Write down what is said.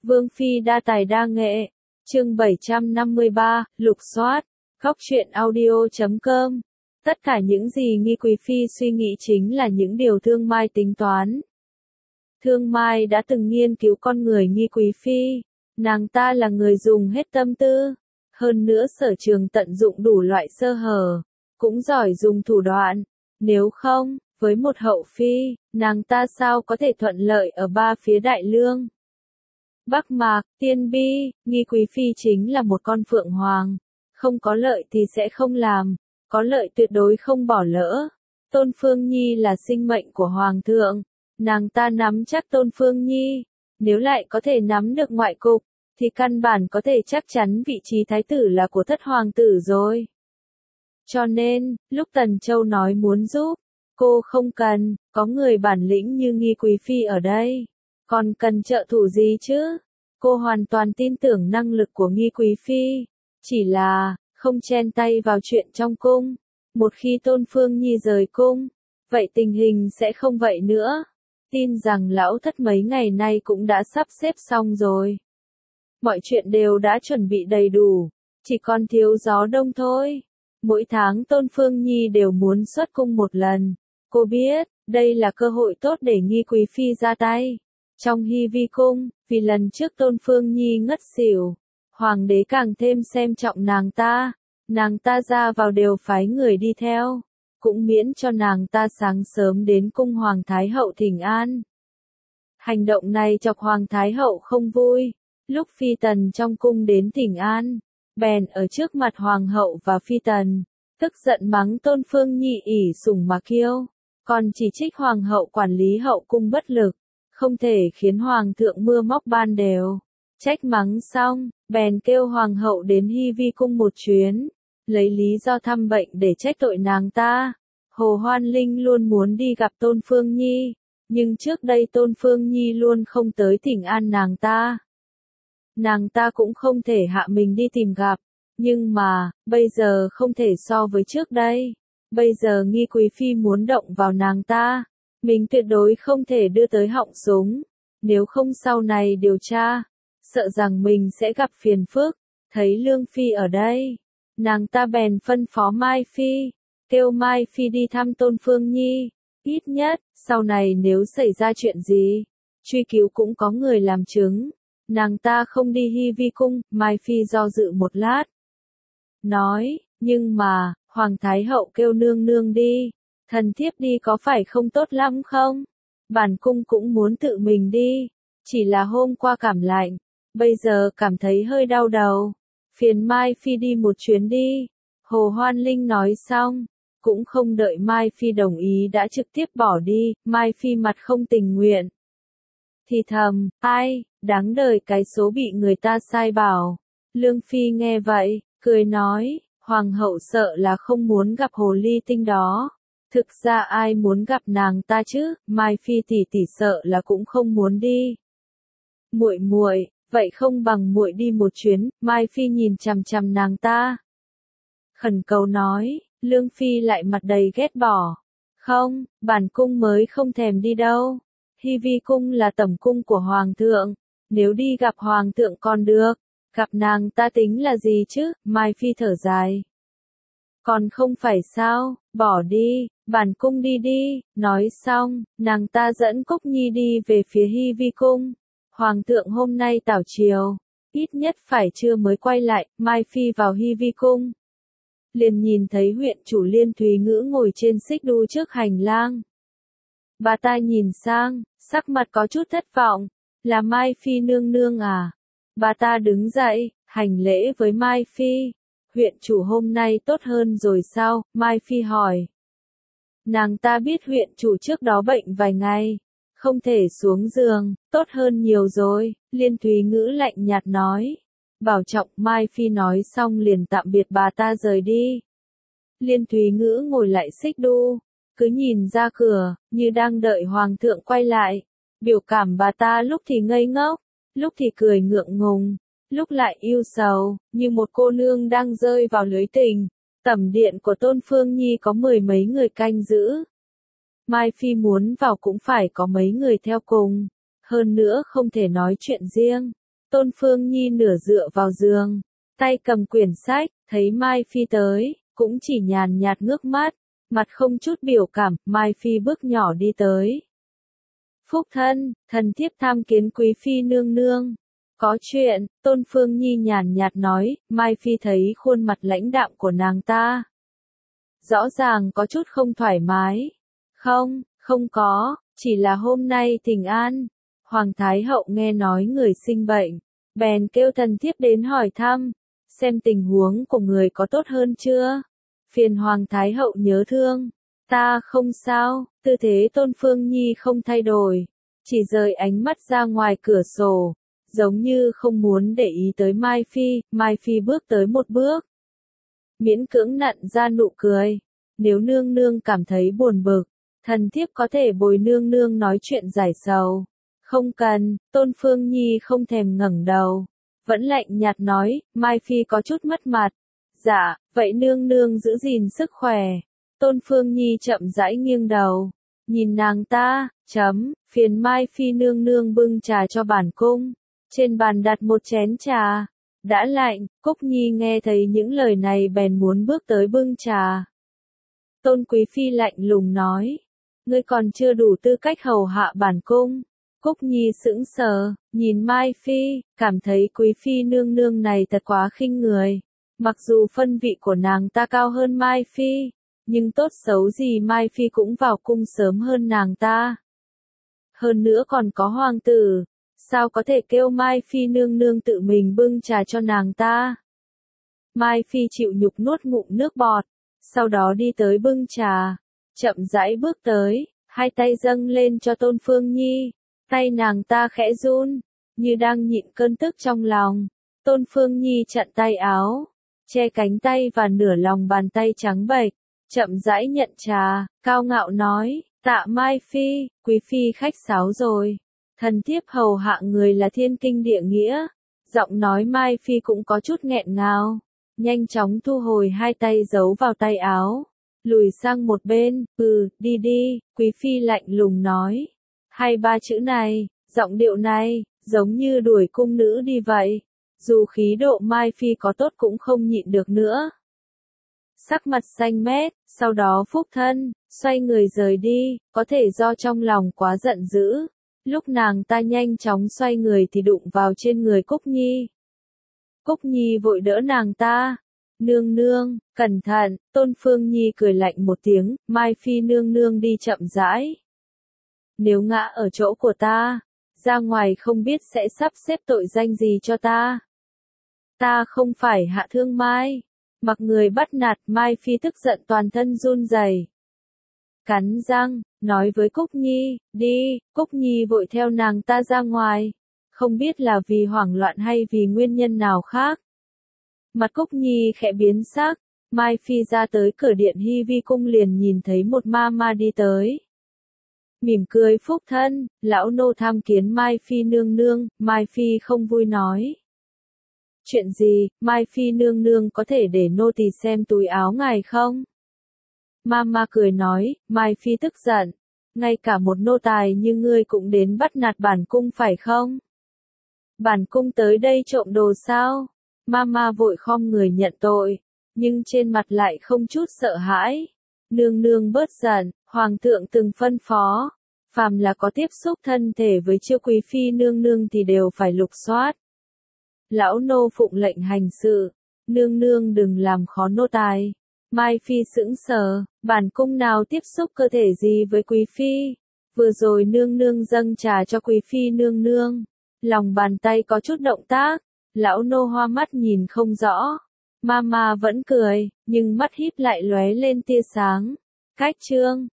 Vương Phi đa tài đa nghệ. Chương 753, lục soát. Góc truyện audio.com. Tất cả những gì Nghi Quý Phi suy nghĩ chính là những điều Thương Mai tính toán. Thương Mai đã từng nghiên cứu con người Nghi Quý Phi. Nàng ta là người dùng hết tâm tư. Hơn nữa sở trường tận dụng đủ loại sơ hở. Cũng giỏi dùng thủ đoạn. Nếu không, với một hậu phi, nàng ta sao có thể thuận lợi ở ba phía đại lương. Bắc Mạc, Tiên Bi, Nghi Quý Phi chính là một con phượng hoàng. Không có lợi thì sẽ không làm, có lợi tuyệt đối không bỏ lỡ. Tôn Phương Nhi là sinh mệnh của Hoàng thượng. Nàng ta nắm chắc Tôn Phương Nhi. Nếu lại có thể nắm được ngoại cục, thì căn bản có thể chắc chắn vị trí thái tử là của thất hoàng tử rồi. Cho nên, lúc Tần Châu nói muốn giúp, cô không cần, có người bản lĩnh như Nghi Quý Phi ở đây. Còn cần trợ thủ gì chứ? Cô hoàn toàn tin tưởng năng lực của Nghi Quý Phi. Chỉ là, không chen tay vào chuyện trong cung. Một khi Tôn Phương Nhi rời cung, vậy tình hình sẽ không vậy nữa. Tin rằng lão thất mấy ngày nay cũng đã sắp xếp xong rồi. Mọi chuyện đều đã chuẩn bị đầy đủ, chỉ còn thiếu gió đông thôi. Mỗi tháng Tôn Phương Nhi đều muốn xuất cung một lần. Cô biết, đây là cơ hội tốt để Nghi Quý Phi ra tay. Trong Hy Vi cung, vì lần trước Tôn Phương Nhi ngất xỉu, hoàng đế càng thêm xem trọng nàng ta ra vào đều phái người đi theo, cũng miễn cho nàng ta sáng sớm đến cung Hoàng Thái Hậu thỉnh an. Hành động này chọc Hoàng Thái Hậu không vui, lúc Phi Tần trong cung đến thỉnh an, bèn ở trước mặt Hoàng hậu và Phi Tần, tức giận mắng Tôn Phương Nhi ỷ sủng mà kiêu, còn chỉ trích Hoàng hậu quản lý hậu cung bất lực. Không thể khiến Hoàng thượng mưa móc ban đều. Trách mắng xong, bèn kêu Hoàng hậu đến Hy Vi cung một chuyến, lấy lý do thăm bệnh để trách tội nàng ta. Hồ Hoan Linh luôn muốn đi gặp Tôn Phương Nhi, nhưng trước đây Tôn Phương Nhi luôn không tới thỉnh an nàng ta. Nàng ta cũng không thể hạ mình đi tìm gặp, nhưng mà, bây giờ không thể so với trước đây. Bây giờ Nghi Quý Phi muốn động vào nàng ta. Mình tuyệt đối không thể đưa tới họng súng, nếu không sau này điều tra, sợ rằng mình sẽ gặp phiền phức. Thấy Lương Phi ở đây, nàng ta bèn phân phó Mai Phi, kêu Mai Phi đi thăm Tôn Phương Nhi, ít nhất, sau này nếu xảy ra chuyện gì, truy cứu cũng có người làm chứng. Nàng ta không đi Hy Vi cung, Mai Phi do dự một lát. Nói, nhưng mà, Hoàng Thái Hậu kêu nương nương đi. Thần thiếp đi có phải không tốt lắm không? Bản cung cũng muốn tự mình đi. Chỉ là hôm qua cảm lạnh, bây giờ cảm thấy hơi đau đầu. Phiền Mai Phi đi một chuyến đi. Hồ Hoan Linh nói xong, cũng không đợi Mai Phi đồng ý đã trực tiếp bỏ đi. Mai Phi mặt không tình nguyện. Thì thầm, ai, đáng đời cái số bị người ta sai bảo. Lương Phi nghe vậy, cười nói, Hoàng hậu sợ là không muốn gặp hồ ly tinh đó. Thực ra ai muốn gặp nàng ta chứ, Mai Phi tỷ tỷ sợ là cũng không muốn đi. Muội, vậy không bằng muội đi một chuyến. Mai Phi nhìn chằm chằm nàng ta, khẩn cầu nói. Lương Phi lại mặt đầy ghét bỏ. Không, bản cung mới không thèm đi đâu. Hy Vi cung là tẩm cung của Hoàng thượng, nếu đi gặp Hoàng thượng còn được, gặp nàng ta tính là gì chứ, Mai Phi thở dài. Còn không phải sao, bỏ đi, bản cung đi đi. Nói xong, nàng ta dẫn Cúc Nhi đi về phía Hy Vi cung. Hoàng thượng hôm nay tảo triều, ít nhất phải trưa mới quay lại. Mai Phi vào Hy Vi cung, liền nhìn thấy huyện chủ Liên Thúy Ngữ ngồi trên xích đu trước hành lang. Bà ta nhìn sang, sắc mặt có chút thất vọng. Là Mai Phi nương nương à? Bà ta đứng dậy, hành lễ với Mai Phi. Huyện chủ hôm nay tốt hơn rồi sao? Mai Phi hỏi. Nàng ta biết huyện chủ trước đó bệnh vài ngày, không thể xuống giường, tốt hơn nhiều rồi. Liên Thúy Ngữ lạnh nhạt nói. Bảo trọng. Mai Phi nói xong liền tạm biệt bà ta rời đi. Liên Thúy Ngữ ngồi lại xích đu, cứ nhìn ra cửa, như đang đợi Hoàng thượng quay lại. Biểu cảm bà ta lúc thì ngây ngốc, lúc thì cười ngượng ngùng, lúc lại yêu sầu, như một cô nương đang rơi vào lưới tình. Tẩm điện của Tôn Phương Nhi có mười mấy người canh giữ. Mai Phi muốn vào cũng phải có mấy người theo cùng. Hơn nữa không thể nói chuyện riêng. Tôn Phương Nhi nửa dựa vào giường, tay cầm quyển sách, thấy Mai Phi tới, cũng chỉ nhàn nhạt ngước mắt, mặt không chút biểu cảm. Mai Phi bước nhỏ đi tới. Phúc thân, thần thiếp tham kiến quý phi nương nương. Có chuyện, Tôn Phương Nhi nhàn nhạt nói. Mai Phi thấy khuôn mặt lãnh đạm của nàng ta, rõ ràng có chút không thoải mái. Không có, chỉ là hôm nay thỉnh an. Hoàng Thái Hậu nghe nói người sinh bệnh, bèn kêu thần thiếp đến hỏi thăm, xem tình huống của người có tốt hơn chưa. Phiền Hoàng Thái Hậu nhớ thương. Ta không sao. Tư thế Tôn Phương Nhi không thay đổi, chỉ rời ánh mắt ra ngoài cửa sổ, giống như không muốn để ý tới Mai Phi. Mai Phi bước tới một bước, miễn cưỡng nặn ra nụ cười. Nếu nương nương cảm thấy buồn bực, thần thiếp có thể bồi nương nương nói chuyện giải sầu. Không cần. Tôn Phương Nhi không thèm ngẩng đầu, vẫn lạnh nhạt nói. Mai Phi có chút mất mặt. Dạ, vậy nương nương giữ gìn sức khỏe. Tôn Phương Nhi chậm rãi nghiêng đầu, nhìn nàng ta. Phiền Mai Phi nương nương bưng trà cho bản cung. Trên bàn đặt một chén trà, đã lạnh. Cúc Nhi nghe thấy những lời này bèn muốn bước tới bưng trà. Tôn Quý Phi lạnh lùng nói, ngươi còn chưa đủ tư cách hầu hạ bản cung. Cúc Nhi sững sờ, nhìn Mai Phi, cảm thấy Quý Phi nương nương này thật quá khinh người. Mặc dù phân vị của nàng ta cao hơn Mai Phi, nhưng tốt xấu gì Mai Phi cũng vào cung sớm hơn nàng ta. Hơn nữa còn có hoàng tử, sao có thể kêu Mai Phi nương nương tự mình bưng trà cho nàng ta. Mai Phi chịu nhục nuốt ngụm nước bọt, sau đó đi tới bưng trà, chậm rãi bước tới, hai tay dâng lên cho Tôn Phương Nhi. Tay nàng ta khẽ run, như đang nhịn cơn tức trong lòng. Tôn Phương Nhi chặn tay áo, che cánh tay và nửa lòng bàn tay trắng bệch, chậm rãi nhận trà, cao ngạo nói, tạ Mai Phi, quý phi khách sáo rồi. Thần thiếp hầu hạ người là thiên kinh địa nghĩa. Giọng nói Mai Phi cũng có chút nghẹn ngào, nhanh chóng thu hồi hai tay giấu vào tay áo, lùi sang một bên. Đi đi. Quý phi lạnh lùng nói. Hai ba chữ này, giọng điệu này, giống như đuổi cung nữ đi vậy. Dù khí độ Mai Phi có tốt cũng không nhịn được nữa. Sắc mặt xanh mét, sau đó phúc thân, xoay người rời đi, có thể do trong lòng quá giận dữ. Lúc nàng ta nhanh chóng xoay người thì đụng vào trên người Cúc Nhi. Cúc Nhi vội đỡ nàng ta. Nương nương, cẩn thận. Tôn Phương Nhi cười lạnh một tiếng. Mai Phi nương nương đi chậm rãi. Nếu ngã ở chỗ của ta, ra ngoài không biết sẽ sắp xếp tội danh gì cho ta. Ta không phải hạ thương Mai. Mặc người bắt nạt. Mai Phi tức giận toàn thân run rẩy, cắn răng, nói với Cúc Nhi, đi. Cúc Nhi vội theo nàng ta ra ngoài, không biết là vì hoảng loạn hay vì nguyên nhân nào khác. Mặt Cúc Nhi khẽ biến sắc. Mai Phi ra tới cửa điện Hy Vi cung liền nhìn thấy một ma ma đi tới. Mỉm cười phúc thân, lão nô tham kiến Mai Phi nương nương. Mai Phi không vui nói. Chuyện gì? Mai Phi nương nương có thể để nô tỳ xem túi áo ngài không? Mama cười nói. Mai Phi tức giận, ngay cả một nô tài như ngươi cũng đến bắt nạt bản cung phải không? Bản cung tới đây trộm đồ sao? Mama vội khom người nhận tội, nhưng trên mặt lại không chút sợ hãi. Nương nương bớt giận, hoàng thượng từng phân phó, phàm là có tiếp xúc thân thể với chiêu quý phi nương nương thì đều phải lục soát. Lão nô phụng lệnh hành sự, nương nương đừng làm khó nô tài. Mai Phi sững sờ, bản cung nào tiếp xúc cơ thể gì với quý phi? Vừa rồi nương nương dâng trà cho quý phi nương nương, lòng bàn tay có chút động tác, lão nô hoa mắt nhìn không rõ. Mama vẫn cười, nhưng mắt híp lại lóe lên tia sáng. Cách chương